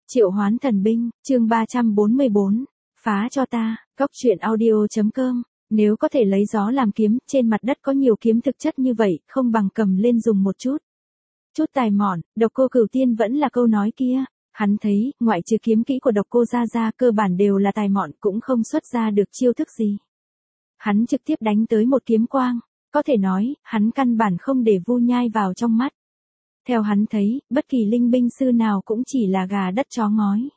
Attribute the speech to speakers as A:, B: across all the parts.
A: Triệu hoán thần binh, chương 344, phá cho ta, góc truyện audio.com, nếu có thể lấy gió làm kiếm, trên mặt đất có nhiều kiếm thực chất như vậy, không bằng cầm lên dùng một chút. Chút tài mọn, Độc Cô Cửu Tiên vẫn là câu nói kia, hắn thấy, ngoại trừ kiếm kỹ của Độc Cô ra cơ bản đều là tài mọn cũng không xuất ra được chiêu thức gì. Hắn trực tiếp đánh tới một kiếm quang, có thể nói, hắn căn bản không để Vu Nhai vào trong mắt. Theo hắn thấy, bất kỳ linh binh sư nào cũng chỉ là gà đất chó ngói.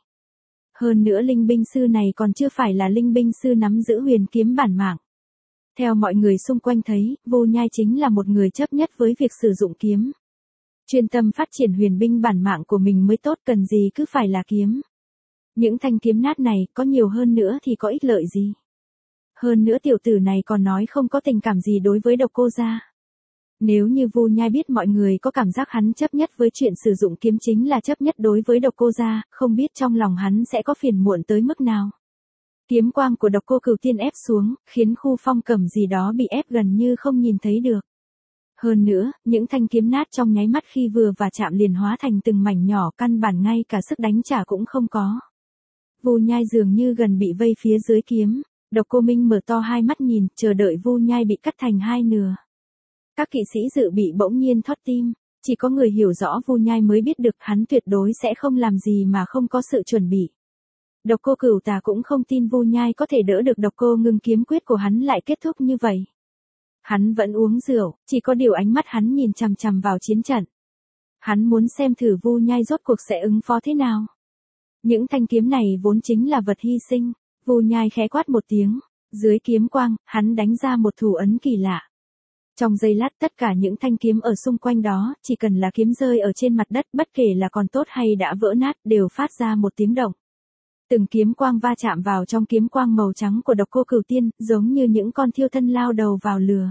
A: Hơn nữa linh binh sư này còn chưa phải là linh binh sư nắm giữ huyền kiếm bản mạng. Theo mọi người xung quanh thấy, Vu Nhai chính là một người chấp nhất với việc sử dụng kiếm. Chuyên tâm phát triển huyền binh bản mạng của mình mới tốt, cần gì cứ phải là kiếm. Những thanh kiếm nát này, có nhiều hơn nữa thì có ích lợi gì. Hơn nữa tiểu tử này còn nói không có tình cảm gì đối với Độc Cô gia. Nếu như Vu Nhai biết mọi người có cảm giác hắn chấp nhất với chuyện sử dụng kiếm chính là chấp nhất đối với Độc Cô gia, không biết trong lòng hắn sẽ có phiền muộn tới mức nào. Kiếm quang của Độc Cô Cửu Tiên ép xuống, khiến khu phong cầm gì đó bị ép gần như không nhìn thấy được. Hơn nữa, những thanh kiếm nát trong nháy mắt khi vừa và chạm liền hóa thành từng mảnh nhỏ, căn bản ngay cả sức đánh trả cũng không có. Vu Nhai dường như gần bị vây phía dưới kiếm, Độc Cô Minh mở to hai mắt nhìn, chờ đợi Vu Nhai bị cắt thành hai nửa. Các kỵ sĩ dự bị bỗng nhiên thót tim, chỉ có người hiểu rõ Vu Nhai mới biết được hắn tuyệt đối sẽ không làm gì mà không có sự chuẩn bị. Độc Cô Cửu Tà cũng không tin Vu Nhai có thể đỡ được Độc Cô Ngưng kiếm quyết của hắn lại kết thúc như vậy. Hắn vẫn uống rượu, chỉ có điều ánh mắt hắn nhìn chằm chằm vào chiến trận. Hắn muốn xem thử Vu Nhai rốt cuộc sẽ ứng phó thế nào. Những thanh kiếm này vốn chính là vật hy sinh, Vu Nhai khẽ quát một tiếng, dưới kiếm quang, hắn đánh ra một thủ ấn kỳ lạ. Trong giây lát tất cả những thanh kiếm ở xung quanh đó, chỉ cần là kiếm rơi ở trên mặt đất, bất kể là còn tốt hay đã vỡ nát, đều phát ra một tiếng động. Từng kiếm quang va chạm vào trong kiếm quang màu trắng của Độc Cô Cửu Tiên, giống như những con thiêu thân lao đầu vào lửa.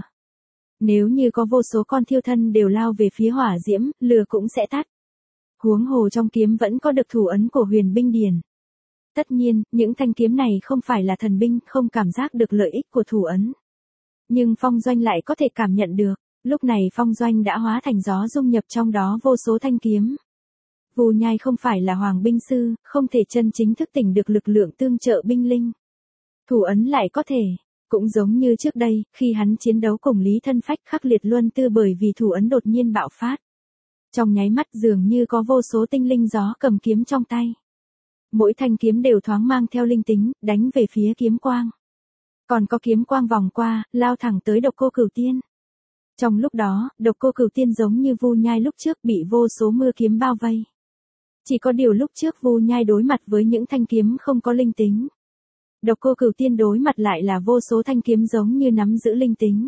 A: Nếu như có vô số con thiêu thân đều lao về phía hỏa diễm, lửa cũng sẽ tắt. Huống hồ trong kiếm vẫn có được thủ ấn của huyền binh điển. Tất nhiên, những thanh kiếm này không phải là thần binh, không cảm giác được lợi ích của thủ ấn. Nhưng Phong Doanh lại có thể cảm nhận được, lúc này Phong Doanh đã hóa thành gió dung nhập trong đó vô số thanh kiếm. Vu Nhai không phải là hoàng binh sư, không thể chân chính thức tỉnh được lực lượng tương trợ binh linh. Thủ ấn lại có thể, cũng giống như trước đây, khi hắn chiến đấu cùng Lý Thân Phách khắc liệt luân tư bởi vì thủ ấn đột nhiên bạo phát. Trong nháy mắt dường như có vô số tinh linh gió cầm kiếm trong tay. Mỗi thanh kiếm đều thoáng mang theo linh tính, đánh về phía kiếm quang. Còn có kiếm quang vòng qua, lao thẳng tới Độc Cô Cửu Tiên. Trong lúc đó, Độc Cô Cửu Tiên giống như Vu Nhai lúc trước bị vô số mưa kiếm bao vây. Chỉ có điều lúc trước Vu Nhai đối mặt với những thanh kiếm không có linh tính. Độc Cô Cửu Tiên đối mặt lại là vô số thanh kiếm giống như nắm giữ linh tính.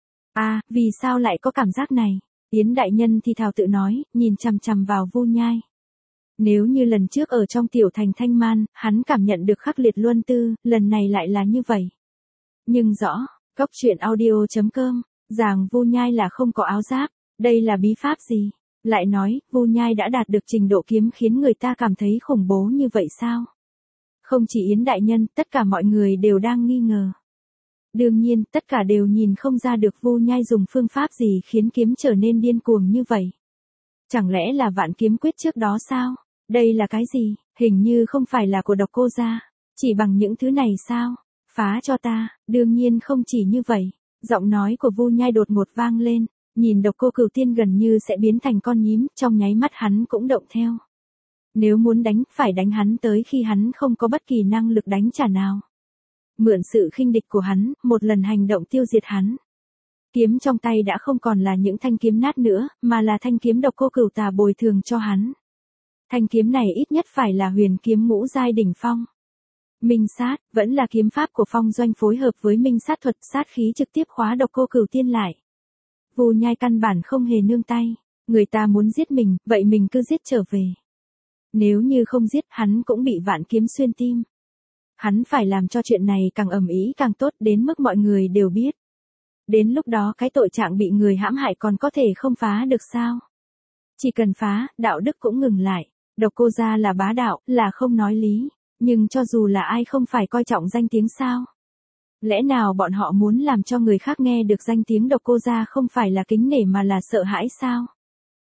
A: Vì sao lại có cảm giác này? Yến đại nhân thì thào tự nói, nhìn chằm chằm vào Vu Nhai. Nếu như lần trước ở trong tiểu thành Thanh Man, hắn cảm nhận được khắc liệt luân tư, lần này lại là như vậy. Nhưng rõ, góc truyện audio.com, rằng Vu Nhai là không có áo giáp, đây là bí pháp gì? Lại nói, Vu Nhai đã đạt được trình độ kiếm khiến người ta cảm thấy khủng bố như vậy sao? Không chỉ Yến đại nhân, tất cả mọi người đều đang nghi ngờ. Đương nhiên, tất cả đều nhìn không ra được Vu Nhai dùng phương pháp gì khiến kiếm trở nên điên cuồng như vậy. Chẳng lẽ là vạn kiếm quyết trước đó sao? Đây là cái gì? Hình như không phải là của Độc Cô gia. Chỉ bằng những thứ này sao? Phá cho ta, đương nhiên không chỉ như vậy. Giọng nói của Vu Nhai đột ngột vang lên, nhìn Độc Cô Cửu Tiên gần như sẽ biến thành con nhím, trong nháy mắt hắn cũng động theo. Nếu muốn đánh, phải đánh hắn tới khi hắn không có bất kỳ năng lực đánh trả nào. Mượn sự khinh địch của hắn, một lần hành động tiêu diệt hắn. Kiếm trong tay đã không còn là những thanh kiếm nát nữa, mà là thanh kiếm Độc Cô Cửu Tà bồi thường cho hắn. Thanh kiếm này ít nhất phải là huyền kiếm ngũ giai đỉnh phong. Minh sát, vẫn là kiếm pháp của Phong Doanh phối hợp với minh sát thuật, sát khí trực tiếp khóa Độc Cô Cửu Tiên lại. Vu Nhai căn bản không hề nương tay, người ta muốn giết mình, vậy mình cứ giết trở về. Nếu như không giết, hắn cũng bị vạn kiếm xuyên tim. Hắn phải làm cho chuyện này càng ầm ĩ càng tốt đến mức mọi người đều biết. Đến lúc đó cái tội trạng bị người hãm hại còn có thể không phá được sao? Chỉ cần phá, đạo đức cũng ngừng lại. Độc Cô gia là bá đạo, là không nói lý. Nhưng cho dù là ai không phải coi trọng danh tiếng sao? Lẽ nào bọn họ muốn làm cho người khác nghe được danh tiếng Độc Cô gia không phải là kính nể mà là sợ hãi sao?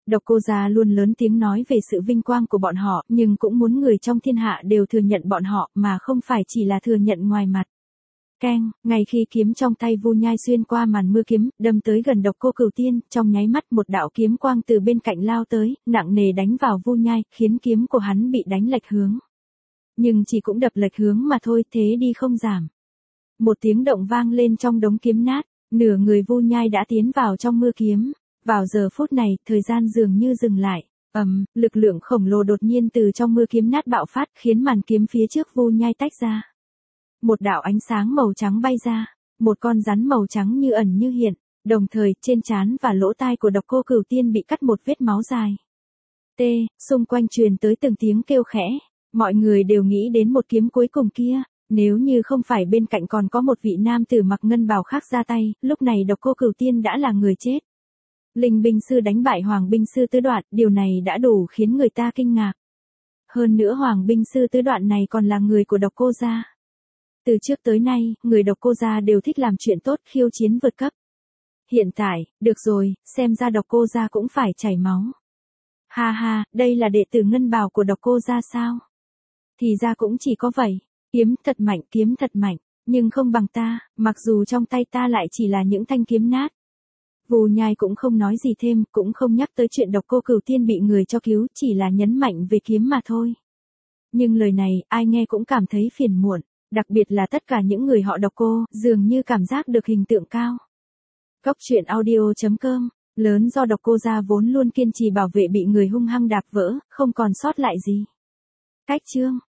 A: Độc Cô Gia luôn lớn tiếng nói về sự vinh quang của bọn họ, nhưng cũng muốn người trong thiên hạ đều thừa nhận bọn họ, mà không phải chỉ là thừa nhận ngoài mặt. Keng, ngay khi kiếm trong tay Vu Nhai xuyên qua màn mưa kiếm, đâm tới gần Độc Cô Cửu Tiên, trong nháy mắt một đạo kiếm quang từ bên cạnh lao tới, nặng nề đánh vào Vu Nhai, khiến kiếm của hắn bị đánh lệch hướng. Nhưng chỉ cũng đập lệch hướng mà thôi, thế đi không giảm. Một tiếng động vang lên trong đống kiếm nát, nửa người Vu Nhai đã tiến vào trong mưa kiếm. Vào giờ phút này, thời gian dường như dừng lại. Lực lượng khổng lồ đột nhiên từ trong mưa kiếm nát bạo phát, khiến màn kiếm phía trước Vu Nhai tách ra. Một đạo ánh sáng màu trắng bay ra, một con rắn màu trắng như ẩn như hiện, đồng thời trên trán và lỗ tai của Độc Cô Cửu Tiên bị cắt một vết máu dài. Xung quanh truyền tới từng tiếng kêu khẽ, mọi người đều nghĩ đến một kiếm cuối cùng kia, nếu như không phải bên cạnh còn có một vị nam tử mặc ngân bào khác ra tay, lúc này Độc Cô Cửu Tiên đã là người chết. Linh binh sư đánh bại Hoàng binh sư tứ đoạn, điều này đã đủ khiến người ta kinh ngạc. Hơn nữa Hoàng binh sư tứ đoạn này còn là người của Độc Cô Gia. Từ trước tới nay, người Độc Cô Gia đều thích làm chuyện tốt, khiêu chiến vượt cấp. Hiện tại, được rồi, xem ra Độc Cô Gia cũng phải chảy máu. Ha ha, đây là đệ tử ngân bào của Độc Cô Gia sao? Thì ra cũng chỉ có vậy, kiếm thật mạnh, nhưng không bằng ta, mặc dù trong tay ta lại chỉ là những thanh kiếm nát. Vu Nhai cũng không nói gì thêm, cũng không nhắc tới chuyện Độc Cô Cửu Tiên bị người cho cứu, chỉ là nhấn mạnh về kiếm mà thôi. Nhưng lời này, ai nghe cũng cảm thấy phiền muộn, đặc biệt là tất cả những người họ Độc Cô, dường như cảm giác được hình tượng cao. Cốc truyện audio.com, lớn do Độc Cô Gia vốn luôn kiên trì bảo vệ bị người hung hăng đạp vỡ, không còn sót lại gì. Cách chương